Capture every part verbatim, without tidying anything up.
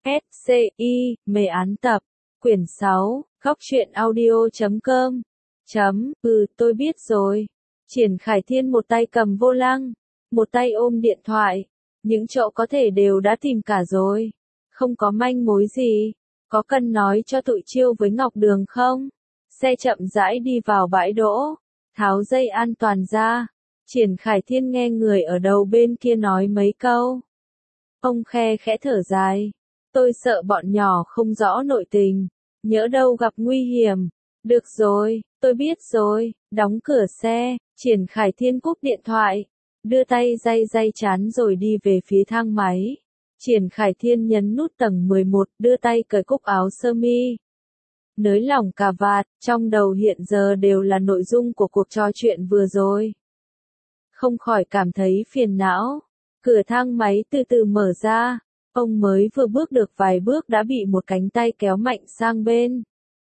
S C I, mê án tập, quyển sáu, góc truyện audio chấm com. Chấm, ừ, tôi biết rồi. Triển Khải Thiên một tay cầm vô lăng, một tay ôm điện thoại. Những chỗ có thể đều đã tìm cả rồi. Không có manh mối gì. Có cần nói cho tụi Chiêu với Ngọc Đường không? Xe chậm rãi đi vào bãi đỗ. Tháo dây an toàn ra. Triển Khải Thiên nghe người ở đầu bên kia nói mấy câu. Ông khe khẽ thở dài. Tôi sợ bọn nhỏ không rõ nội tình. Nhỡ đâu gặp nguy hiểm. Được rồi, tôi biết rồi. Đóng cửa xe. Triển Khải Thiên cúp điện thoại. Đưa tay day day chán rồi đi về phía thang máy. Triển Khải Thiên nhấn nút tầng mười một, đưa tay cởi cúc áo sơ mi. Nới lỏng cà vạt, trong đầu hiện giờ đều là nội dung của cuộc trò chuyện vừa rồi. Không khỏi cảm thấy phiền não. Cửa thang máy từ từ mở ra. Ông mới vừa bước được vài bước đã bị một cánh tay kéo mạnh sang bên.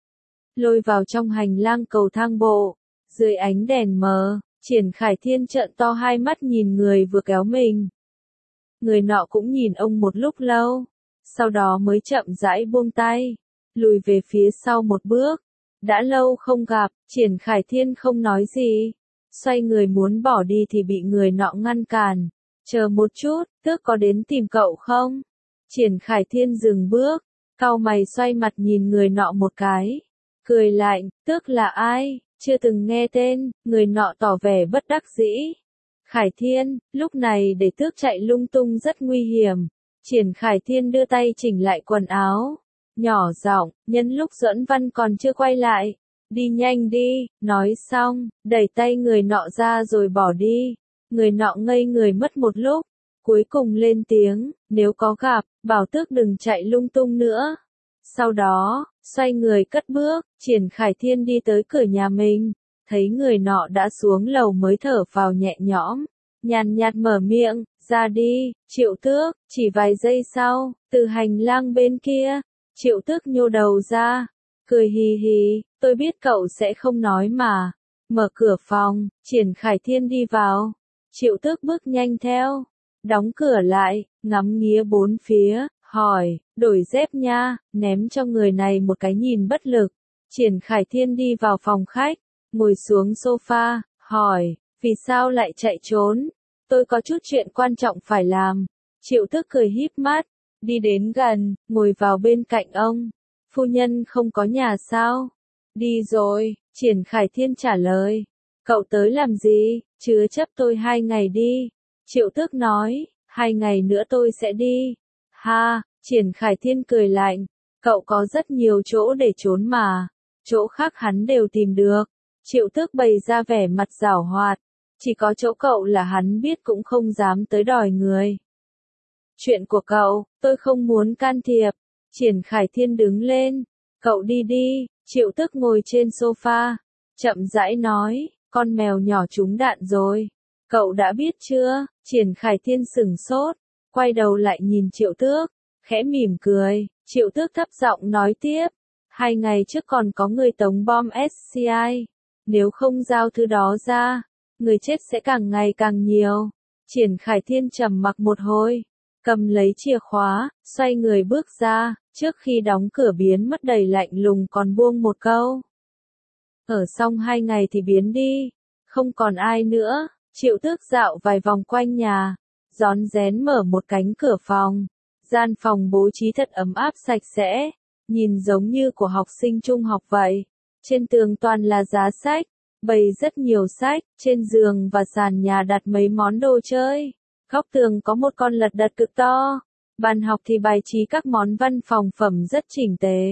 Lôi vào trong hành lang cầu thang bộ. Dưới ánh đèn mờ, Triển Khải Thiên trợn to hai mắt nhìn người vừa kéo mình. Người nọ cũng nhìn ông một lúc lâu. Sau đó mới chậm rãi buông tay. Lùi về phía sau một bước. Đã lâu không gặp, Triển Khải Thiên không nói gì. Xoay người muốn bỏ đi thì bị người nọ ngăn cản. Chờ một chút, Tước có đến tìm cậu không? Triển Khải Thiên dừng bước. Cau mày xoay mặt nhìn người nọ một cái. Cười lạnh, Tước là ai? Chưa từng nghe tên, người nọ tỏ vẻ bất đắc dĩ. Khải Thiên, lúc này để Tước chạy lung tung rất nguy hiểm. Triển Khải Thiên đưa tay chỉnh lại quần áo. Nhỏ giọng, nhân lúc Duẫn Văn còn chưa quay lại. Đi nhanh đi, nói xong, đẩy tay người nọ ra rồi bỏ đi. Người nọ ngây người mất một lúc. Cuối cùng lên tiếng, nếu có gặp, bảo Tước đừng chạy lung tung nữa. Sau đó, xoay người cất bước, Triển Khải Thiên đi tới cửa nhà mình. Thấy người nọ đã xuống lầu mới thở vào nhẹ nhõm. Nhàn nhạt mở miệng, ra đi, Triệu Tước. Chỉ vài giây sau, từ hành lang bên kia, Triệu Tước nhô đầu ra. Cười hì hì, tôi biết cậu sẽ không nói mà. Mở cửa phòng, Triển Khải Thiên đi vào. Triệu Tước bước nhanh theo. Đóng cửa lại, ngắm nghía bốn phía, hỏi, đổi dép nha, ném cho người này một cái nhìn bất lực. Triển Khải Thiên đi vào phòng khách, ngồi xuống sofa, hỏi, vì sao lại chạy trốn? Tôi có chút chuyện quan trọng phải làm. Triệu Tước cười híp mắt, đi đến gần, ngồi vào bên cạnh ông. Phu nhân không có nhà sao? Đi rồi, Triển Khải Thiên trả lời. Cậu tới làm gì? Chứa chấp tôi hai ngày đi. Triệu Tước nói, hai ngày nữa tôi sẽ đi. Ha, Triển Khải Thiên cười lạnh. Cậu có rất nhiều chỗ để trốn mà. Chỗ khác hắn đều tìm được. Triệu Tước bày ra vẻ mặt giảo hoạt. Chỉ có chỗ cậu là hắn biết cũng không dám tới đòi người. Chuyện của cậu, tôi không muốn can thiệp. Triển Khải Thiên đứng lên. Cậu đi đi. Triệu Tước ngồi trên sofa. Chậm rãi nói, con mèo nhỏ trúng đạn rồi. Cậu đã biết chưa? Triển Khải Thiên sửng sốt. Quay đầu lại nhìn Triệu Tước. Khẽ mỉm cười. Triệu Tước thấp giọng nói tiếp. Hai ngày trước còn có người tống bom ét xê i. Nếu không giao thứ đó ra, người chết sẽ càng ngày càng nhiều. Triển Khải Thiên trầm mặc một hồi. Cầm lấy chìa khóa, xoay người bước ra. Trước khi đóng cửa biến mất đầy lạnh lùng còn buông một câu. Ở xong hai ngày thì biến đi. Không còn ai nữa. Triệu Tước dạo vài vòng quanh nhà. Rón rén mở một cánh cửa phòng. Gian phòng bố trí thật ấm áp sạch sẽ. Nhìn giống như của học sinh trung học vậy. Trên tường toàn là giá sách. Bày rất nhiều sách. Trên giường và sàn nhà đặt mấy món đồ chơi. Góc tường có một con lật đật cực to. Bàn học thì bài trí các món văn phòng phẩm rất chỉnh tề.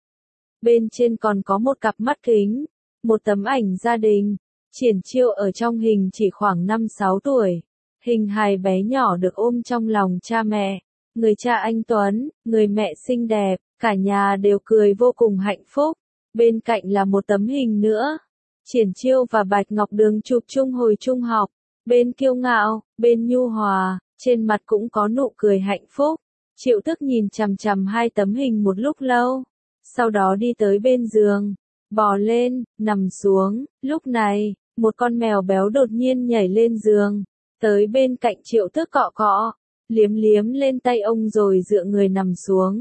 Bên trên còn có một cặp mắt kính. Một tấm ảnh gia đình. Triển Chiêu ở trong hình chỉ khoảng năm sáu tuổi. Hình hài bé nhỏ được ôm trong lòng cha mẹ. Người cha anh tuấn, người mẹ xinh đẹp, cả nhà đều cười vô cùng hạnh phúc. Bên cạnh là một tấm hình nữa. Triển Chiêu và Bạch Ngọc Đường chụp chung hồi trung học. Bên kiêu ngạo, bên nhu hòa, trên mặt cũng có nụ cười hạnh phúc. Triệu Tước nhìn chằm chằm hai tấm hình một lúc lâu. Sau đó đi tới bên giường. Bò lên, nằm xuống. Lúc này, một con mèo béo đột nhiên nhảy lên giường. Tới bên cạnh Triệu Tước cọ cọ. Liếm liếm lên tay ông rồi dựa người nằm xuống.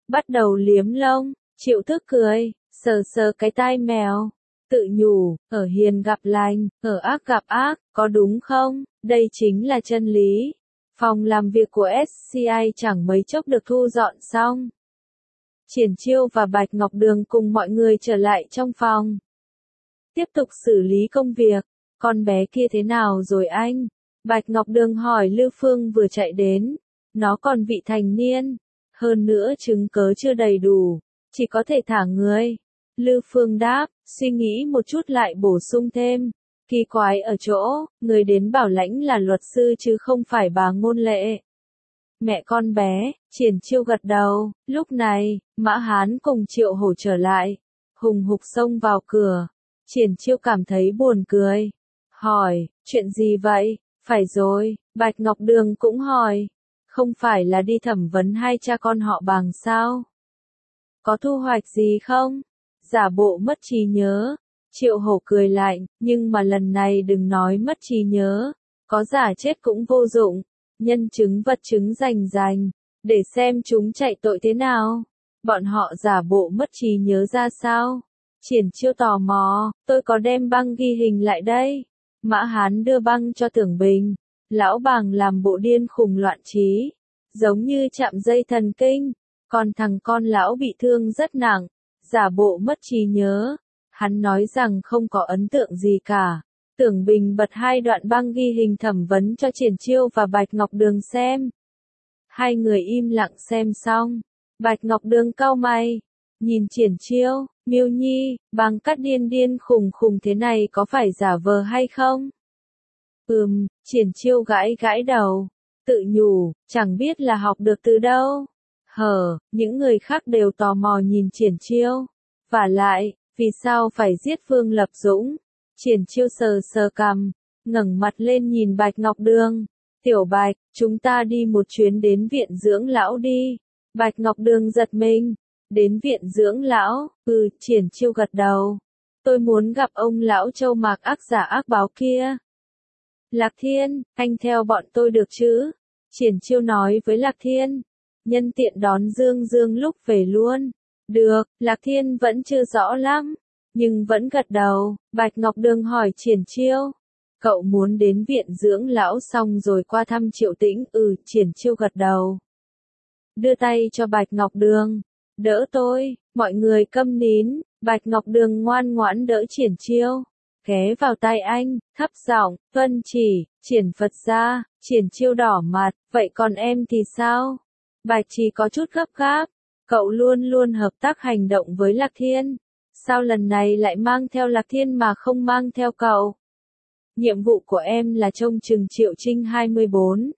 bắt đầu liếm lông. Triệu Thức cười, sờ sờ cái tai mèo, tự nhủ, ở hiền gặp lành, ở ác gặp ác, có đúng không? Đây chính là chân lý. Phòng làm việc của ét xê i chẳng mấy chốc được thu dọn xong. Triển Chiêu và Bạch Ngọc Đường cùng mọi người trở lại trong phòng. Tiếp tục xử lý công việc. Con bé kia thế nào rồi anh? Bạch Ngọc Đường hỏi Lưu Phương vừa chạy đến. Nó còn vị thành niên. Hơn nữa chứng cớ chưa đầy đủ. Chỉ có thể thả người. Lưu Phương đáp, suy nghĩ một chút lại bổ sung thêm. Kỳ quái ở chỗ, người đến bảo lãnh là luật sư chứ không phải bà Ngôn Lệ. Mẹ con bé, Triển Chiêu gật đầu. Lúc này, Mã Hán cùng Triệu Hổ trở lại. Hùng hục xông vào cửa. Triển Chiêu cảm thấy buồn cười. Hỏi, chuyện gì vậy? Phải rồi, Bạch Ngọc Đường cũng hỏi. Không phải là đi thẩm vấn hai cha con họ Bàng sao? Có thu hoạch gì không? Giả bộ mất trí nhớ. Triệu Hổ cười lạnh, nhưng mà lần này đừng nói mất trí nhớ. Có giả chết cũng vô dụng. Nhân chứng vật chứng rành rành. Để xem chúng chạy tội thế nào. Bọn họ giả bộ mất trí nhớ ra sao? Triển Chiêu tò mò, tôi có đem băng ghi hình lại đây. Mã Hán đưa băng cho Tưởng Bình. Lão Bàng làm bộ điên khùng loạn trí. Giống như chạm dây thần kinh. Còn thằng con lão bị thương rất nặng. Giả bộ mất trí nhớ. Hắn nói rằng không có ấn tượng gì cả. Tưởng Bình bật hai đoạn băng ghi hình thẩm vấn cho Triển Chiêu và Bạch Ngọc Đường xem. Hai người im lặng xem xong. Bạch Ngọc Đường cau mày. Nhìn Triển Chiêu, Miêu Nhi, băng cắt điên điên khùng khùng thế này có phải giả vờ hay không? Ừm, Triển Chiêu gãi gãi đầu. Tự nhủ, chẳng biết là học được từ đâu. Hờ, những người khác đều tò mò nhìn Triển Chiêu. Vả lại, vì sao phải giết Vương Lập Dũng? Triển Chiêu sờ sờ cằm, ngẩng mặt lên nhìn Bạch Ngọc Đường. Tiểu Bạch, chúng ta đi một chuyến đến viện dưỡng lão đi. Bạch Ngọc Đường giật mình. Đến viện dưỡng lão, ừ, Triển Chiêu gật đầu. Tôi muốn gặp ông lão Châu Mạc ác giả ác báo kia. Lạc Thiên, anh theo bọn tôi được chứ? Triển Chiêu nói với Lạc Thiên. Nhân tiện đón Dương Dương lúc về luôn. Được, Lạc Thiên vẫn chưa rõ lắm. Nhưng vẫn gật đầu. Bạch Ngọc Đường hỏi Triển Chiêu. Cậu muốn đến viện dưỡng lão xong rồi qua thăm Triệu Tĩnh? Ừ, Triển Chiêu gật đầu. Đưa tay cho Bạch Ngọc Đường. Đỡ tôi, mọi người câm nín. Bạch Ngọc Đường ngoan ngoãn đỡ Triển Chiêu. Ghé vào tai anh, thấp giọng, Vân chỉ, Triển Phật ra. Triển Chiêu đỏ mặt, vậy còn em thì sao? Bạch Chỉ có chút gấp gáp. Cậu luôn luôn hợp tác hành động với Lạc Thiên. Sao lần này lại mang theo Lạc Thiên mà không mang theo cậu? Nhiệm vụ của em là trông chừng Triệu Trinh hai mươi bốn.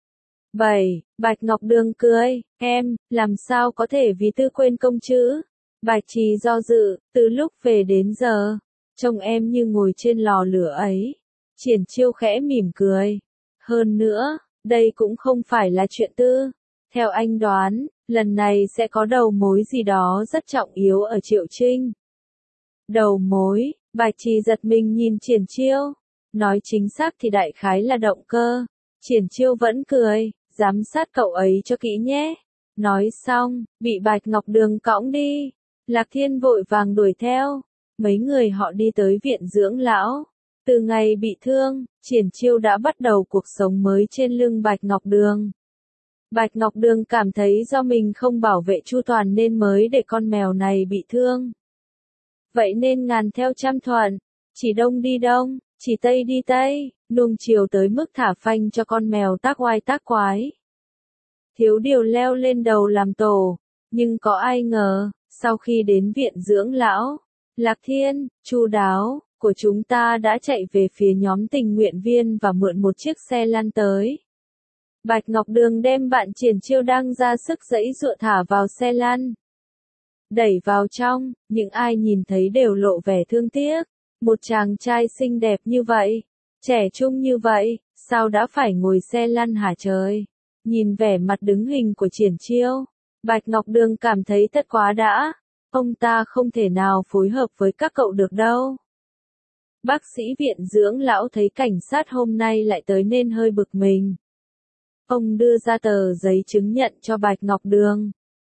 bảy. Bạch Ngọc Đường cười, em, làm sao có thể vì tư quên công chứ? Bạch Trì do dự, từ lúc về đến giờ, trông em như ngồi trên lò lửa ấy. Triển Chiêu khẽ mỉm cười. Hơn nữa, đây cũng không phải là chuyện tư. Theo anh đoán, lần này sẽ có đầu mối gì đó rất trọng yếu ở Triệu Trinh. Đầu mối, Bạch Trì giật mình nhìn Triển Chiêu. Nói chính xác thì đại khái là động cơ. Triển Chiêu vẫn cười, giám sát cậu ấy cho kỹ nhé. Nói xong, bị Bạch Ngọc Đường cõng đi. Lạc Thiên vội vàng đuổi theo. Mấy người họ đi tới viện dưỡng lão. Từ ngày bị thương, Triển Chiêu đã bắt đầu cuộc sống mới trên lưng Bạch Ngọc Đường. Bạch Ngọc Đường cảm thấy do mình không bảo vệ chu toàn nên mới để con mèo này bị thương. Vậy nên ngàn theo trăm thuận, chỉ đông đi đông, chỉ tây đi tây, nuông chiều tới mức thả phanh cho con mèo tác oai tác quái. Thiếu điều leo lên đầu làm tổ, nhưng có ai ngờ, sau khi đến viện dưỡng lão, Lạc Thiên, chu đáo, của chúng ta đã chạy về phía nhóm tình nguyện viên và mượn một chiếc xe lăn tới. Bạch Ngọc Đường đem bạn Triển Chiêu đang ra sức giãy giụa thả vào xe lăn. Đẩy vào trong, những ai nhìn thấy đều lộ vẻ thương tiếc. Một chàng trai xinh đẹp như vậy, trẻ trung như vậy, sao đã phải ngồi xe lăn hả trời? Nhìn vẻ mặt đứng hình của Triển Chiêu, Bạch Ngọc Đường cảm thấy thật quá đã. Ông ta không thể nào phối hợp với các cậu được đâu. Bác sĩ viện dưỡng lão thấy cảnh sát hôm nay lại tới nên hơi bực mình. Ông đưa ra tờ giấy chứng nhận cho Bạch Ngọc Đường.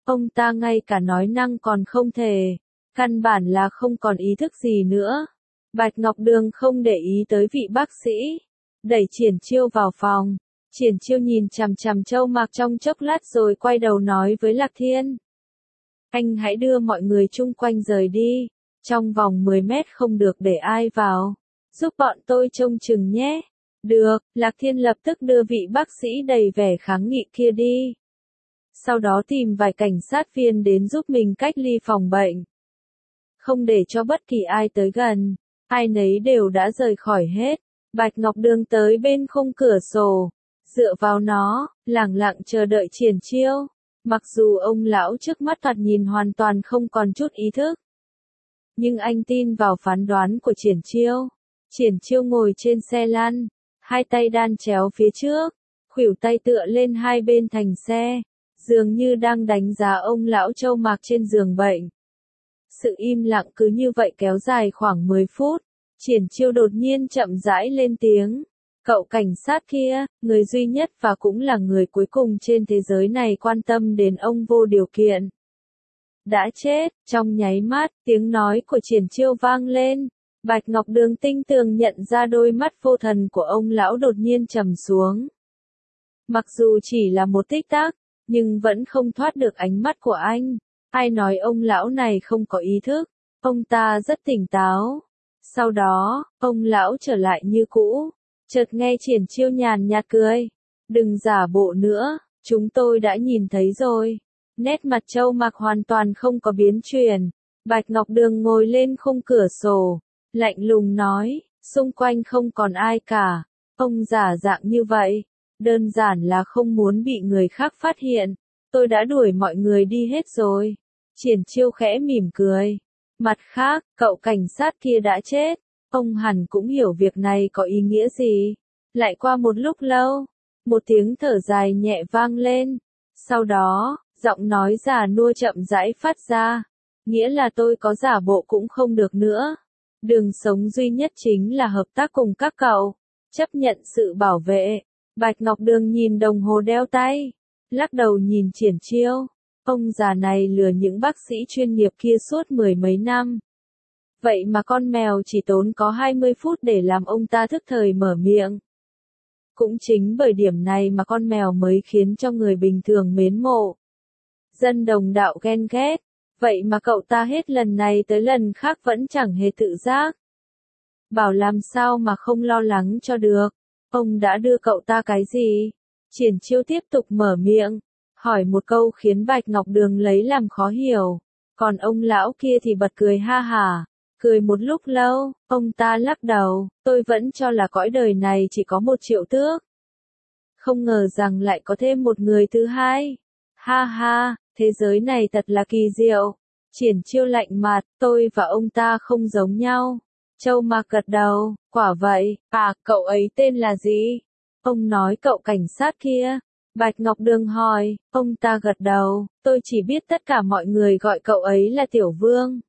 ông ta ngay cả nói năng còn không thể, căn bản là không còn ý thức gì nữa. Bạch Ngọc Đường không để ý tới vị bác sĩ, đẩy Triển Chiêu vào phòng. Triển Chiêu nhìn chằm chằm Châu Mạc trong chốc lát rồi quay đầu nói với Lạc Thiên. Anh hãy đưa mọi người chung quanh rời đi, trong vòng mười mét không được để ai vào, giúp bọn tôi trông chừng nhé. Được, Lạc Thiên lập tức đưa vị bác sĩ đầy vẻ kháng nghị kia đi. Sau đó tìm vài cảnh sát viên đến giúp mình cách ly phòng bệnh. Không để cho bất kỳ ai tới gần, ai nấy đều đã rời khỏi hết. Bạch Ngọc Đường tới bên khung cửa sổ, dựa vào nó, lẳng lặng chờ đợi Triển Chiêu. Mặc dù ông lão trước mắt thoạt nhìn hoàn toàn không còn chút ý thức, nhưng anh tin vào phán đoán của Triển Chiêu. Triển Chiêu ngồi trên xe lăn, hai tay đan chéo phía trước, khuỷu tay tựa lên hai bên thành xe, dường như đang đánh giá ông lão Châu Mạc trên giường bệnh. Sự im lặng cứ như vậy kéo dài khoảng mười phút, Triển Chiêu đột nhiên chậm rãi lên tiếng. Cậu cảnh sát kia, người duy nhất và cũng là người cuối cùng trên thế giới này quan tâm đến ông vô điều kiện, đã chết. Trong nháy mắt, tiếng nói của Triển Chiêu vang lên. Bạch Ngọc Đường tinh tường nhận ra đôi mắt vô thần của ông lão đột nhiên trầm xuống. Mặc dù chỉ là một tích tắc, nhưng vẫn không thoát được ánh mắt của anh. Ai nói ông lão này không có ý thức, ông ta rất tỉnh táo. Sau đó, ông lão trở lại như cũ. Chợt nghe Triển Chiêu nhàn nhạt cười. Đừng giả bộ nữa, chúng tôi đã nhìn thấy rồi. Nét mặt Châu Mạc hoàn toàn không có biến chuyển. Bạch Ngọc Đường ngồi lên khung cửa sổ, lạnh lùng nói, xung quanh không còn ai cả. Ông giả dạng như vậy, đơn giản là không muốn bị người khác phát hiện. Tôi đã đuổi mọi người đi hết rồi. Triển Chiêu khẽ mỉm cười. Mặt khác, cậu cảnh sát kia đã chết. Ông hẳn cũng hiểu việc này có ý nghĩa gì. Lại qua một lúc lâu, một tiếng thở dài nhẹ vang lên. Sau đó, giọng nói già nua chậm rãi phát ra. Nghĩa là tôi có giả bộ cũng không được nữa. Đường sống duy nhất chính là hợp tác cùng các cậu. Chấp nhận sự bảo vệ. Bạch Ngọc Đường nhìn đồng hồ đeo tay, lắc đầu nhìn Triển Chiêu. Ông già này lừa những bác sĩ chuyên nghiệp kia suốt mười mấy năm. Vậy mà con mèo chỉ tốn có hai mươi phút để làm ông ta thức thời mở miệng. Cũng chính bởi điểm này mà con mèo mới khiến cho người bình thường mến mộ. Dân đồng đạo ghen ghét. Vậy mà cậu ta hết lần này tới lần khác vẫn chẳng hề tự giác. Bảo làm sao mà không lo lắng cho được. Ông đã đưa cậu ta cái gì? Triển Chiêu tiếp tục mở miệng, hỏi một câu khiến Bạch Ngọc Đường lấy làm khó hiểu. Còn ông lão kia thì bật cười ha hả. Cười một lúc lâu, ông ta lắc đầu, tôi vẫn cho là cõi đời này chỉ có một triệu tước. Không ngờ rằng lại có thêm một người thứ hai. Ha ha, thế giới này thật là kỳ diệu. Triển Chiêu lạnh mặt, tôi và ông ta không giống nhau. Châu Mạc gật đầu, quả vậy, à, cậu ấy tên là gì? Ông nói cậu cảnh sát kia. Bạch Ngọc Đường hỏi, ông ta gật đầu, tôi chỉ biết tất cả mọi người gọi cậu ấy là Tiểu Vương.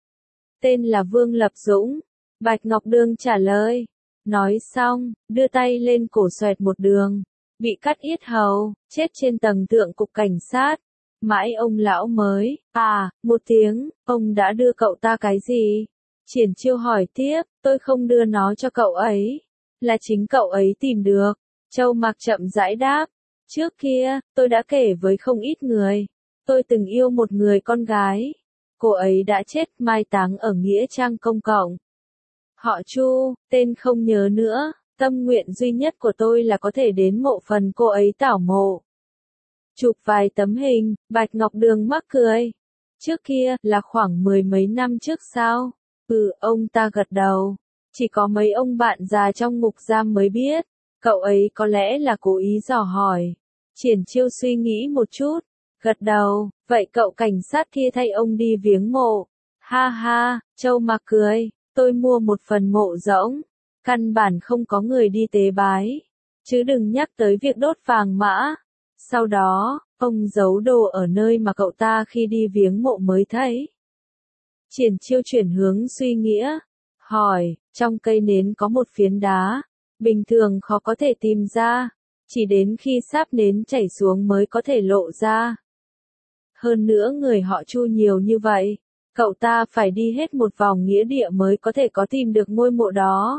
Tên là Vương Lập Dũng. Bạch Ngọc Đường trả lời. Nói xong, đưa tay lên cổ xoẹt một đường. Bị cắt yết hầu, chết trên tầng thượng cục cảnh sát. Mãi ông lão mới, à, một tiếng, ông đã đưa cậu ta cái gì? Triển Chiêu hỏi tiếp, tôi không đưa nó cho cậu ấy. Là chính cậu ấy tìm được. Châu Mạc chậm rãi đáp. Trước kia, tôi đã kể với không ít người. Tôi từng yêu một người con gái. Cô ấy đã chết mai táng ở nghĩa trang công cộng. Họ Chu, tên không nhớ nữa. Tâm nguyện duy nhất của tôi là có thể đến mộ phần cô ấy tảo mộ. Chụp vài tấm hình, Bạch Ngọc Đường mắc cười. Trước kia, là khoảng mười mấy năm trước sao? Ừ, ông ta gật đầu. Chỉ có mấy ông bạn già trong ngục giam mới biết. Cậu ấy có lẽ là cố ý dò hỏi. Triển Chiêu suy nghĩ một chút. Gật đầu, vậy cậu cảnh sát kia thay ông đi viếng mộ. Ha ha, Châu Mạc cười. Tôi mua một phần mộ rỗng. Căn bản không có người đi tế bái. Chứ đừng nhắc tới việc đốt vàng mã. Sau đó, ông giấu đồ ở nơi mà cậu ta khi đi viếng mộ mới thấy. Triển Chiêu chuyển hướng suy nghĩa. Hỏi, trong cây nến có một phiến đá. Bình thường khó có thể tìm ra. Chỉ đến khi sáp nến chảy xuống mới có thể lộ ra. Hơn nữa người họ Chu nhiều như vậy, cậu ta phải đi hết một vòng nghĩa địa mới có thể có tìm được ngôi mộ đó.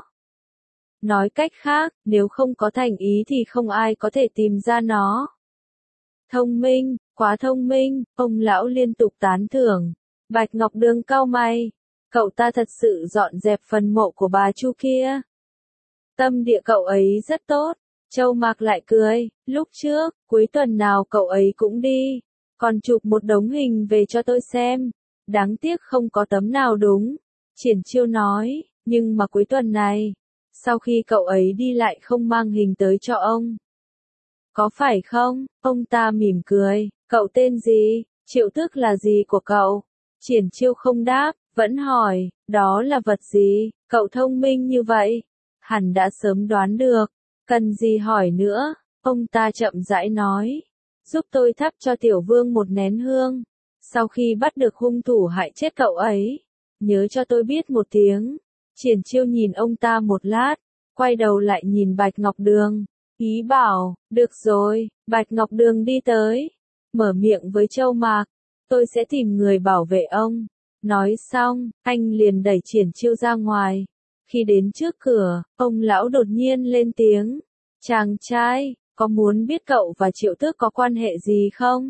Nói cách khác, nếu không có thành ý thì không ai có thể tìm ra nó. Thông minh, quá thông minh, ông lão liên tục tán thưởng. Bạch Ngọc Đường cau mày, cậu ta thật sự dọn dẹp phần mộ của bà Chu kia. Tâm địa cậu ấy rất tốt. Châu Mạc lại cười, lúc trước, cuối tuần nào cậu ấy cũng đi, còn chụp một đống hình về cho tôi xem. Đáng tiếc không có tấm nào đúng. Triển Chiêu nói, nhưng mà cuối tuần này, sau khi cậu ấy đi lại không mang hình tới cho ông. Có phải không? Ông ta mỉm cười, cậu tên gì? Triệu Tước là gì của cậu? Triển Chiêu không đáp, vẫn hỏi, đó là vật gì? Cậu thông minh như vậy, hẳn đã sớm đoán được. Cần gì hỏi nữa? Ông ta chậm rãi nói, giúp tôi thắp cho tiểu vương một nén hương. Sau khi bắt được hung thủ hại chết cậu ấy, nhớ cho tôi biết một tiếng. Triển Chiêu nhìn ông ta một lát, quay đầu lại nhìn Bạch Ngọc Đường, ý bảo, được rồi. Bạch Ngọc Đường đi tới, mở miệng với Châu Mạc, tôi sẽ tìm người bảo vệ ông. Nói xong, anh liền đẩy Triển Chiêu ra ngoài. Khi đến trước cửa, ông lão đột nhiên lên tiếng, chàng trai, có muốn biết cậu và Triệu Tước có quan hệ gì không?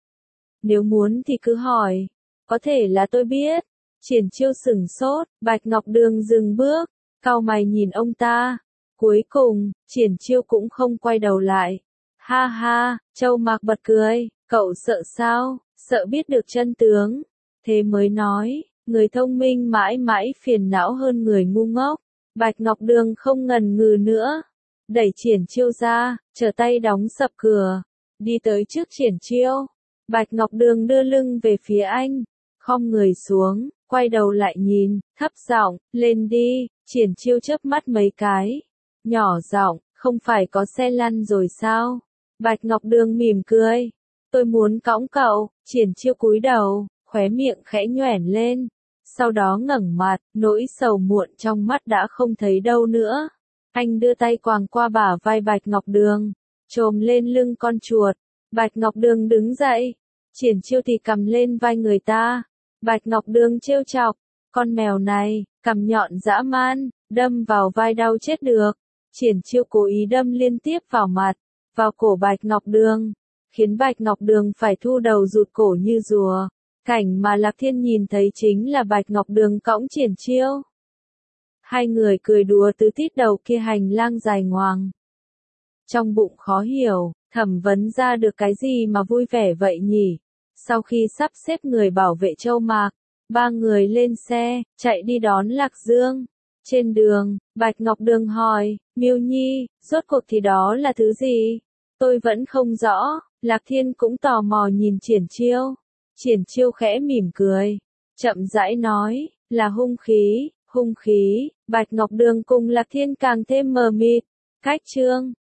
Nếu muốn thì cứ hỏi, có thể là tôi biết. Triển Chiêu sửng sốt, Bạch Ngọc Đường dừng bước, cau mày nhìn ông ta. Cuối cùng, Triển Chiêu cũng không quay đầu lại. Ha ha, Châu Mạc bật cười, cậu sợ sao? Sợ biết được chân tướng. Thế mới nói, người thông minh mãi mãi phiền não hơn người ngu ngốc. Bạch Ngọc Đường không ngần ngừ nữa, đẩy Triển Chiêu ra, trở tay đóng sập cửa, đi tới trước Triển Chiêu. Bạch Ngọc Đường đưa lưng về phía anh, khom người xuống, quay đầu lại nhìn, thấp giọng, lên đi. Triển Chiêu chớp mắt mấy cái, nhỏ giọng, không phải có xe lăn rồi sao? Bạch Ngọc Đường mỉm cười, tôi muốn cõng cậu. Triển Chiêu cúi đầu, khóe miệng khẽ nhoẻn lên, sau đó ngẩng mặt, nỗi sầu muộn trong mắt đã không thấy đâu nữa. Anh đưa tay quàng qua bả vai Bạch Ngọc Đường, chồm lên lưng con chuột. Bạch Ngọc Đường đứng dậy, Triển Chiêu thì cầm lên vai người ta. Bạch Ngọc Đường trêu chọc, con mèo này, cằm nhọn dã man, đâm vào vai đau chết được. Triển Chiêu cố ý đâm liên tiếp vào mặt, vào cổ Bạch Ngọc Đường, khiến Bạch Ngọc Đường phải thu đầu rụt cổ như rùa. Cảnh mà Lạc Thiên nhìn thấy chính là Bạch Ngọc Đường cõng Triển Chiêu. Hai người cười đùa tứ tít đầu kia hành lang dài ngoằng. Trong bụng khó hiểu, thẩm vấn ra được cái gì mà vui vẻ vậy nhỉ? Sau khi sắp xếp người bảo vệ Châu Mạc, ba người lên xe, chạy đi đón Lạc Dương. Trên đường, Bạch Ngọc Đường hỏi, Miêu Nhi, rốt cuộc thì đó là thứ gì? Tôi vẫn không rõ. Lạc Thiên cũng tò mò nhìn Triển Chiêu. Triển Chiêu khẽ mỉm cười, chậm rãi nói, là hung khí, hung khí. Bạch Ngọc Đường cùng Lạc Thiên càng thêm mờ mịt. Cách chương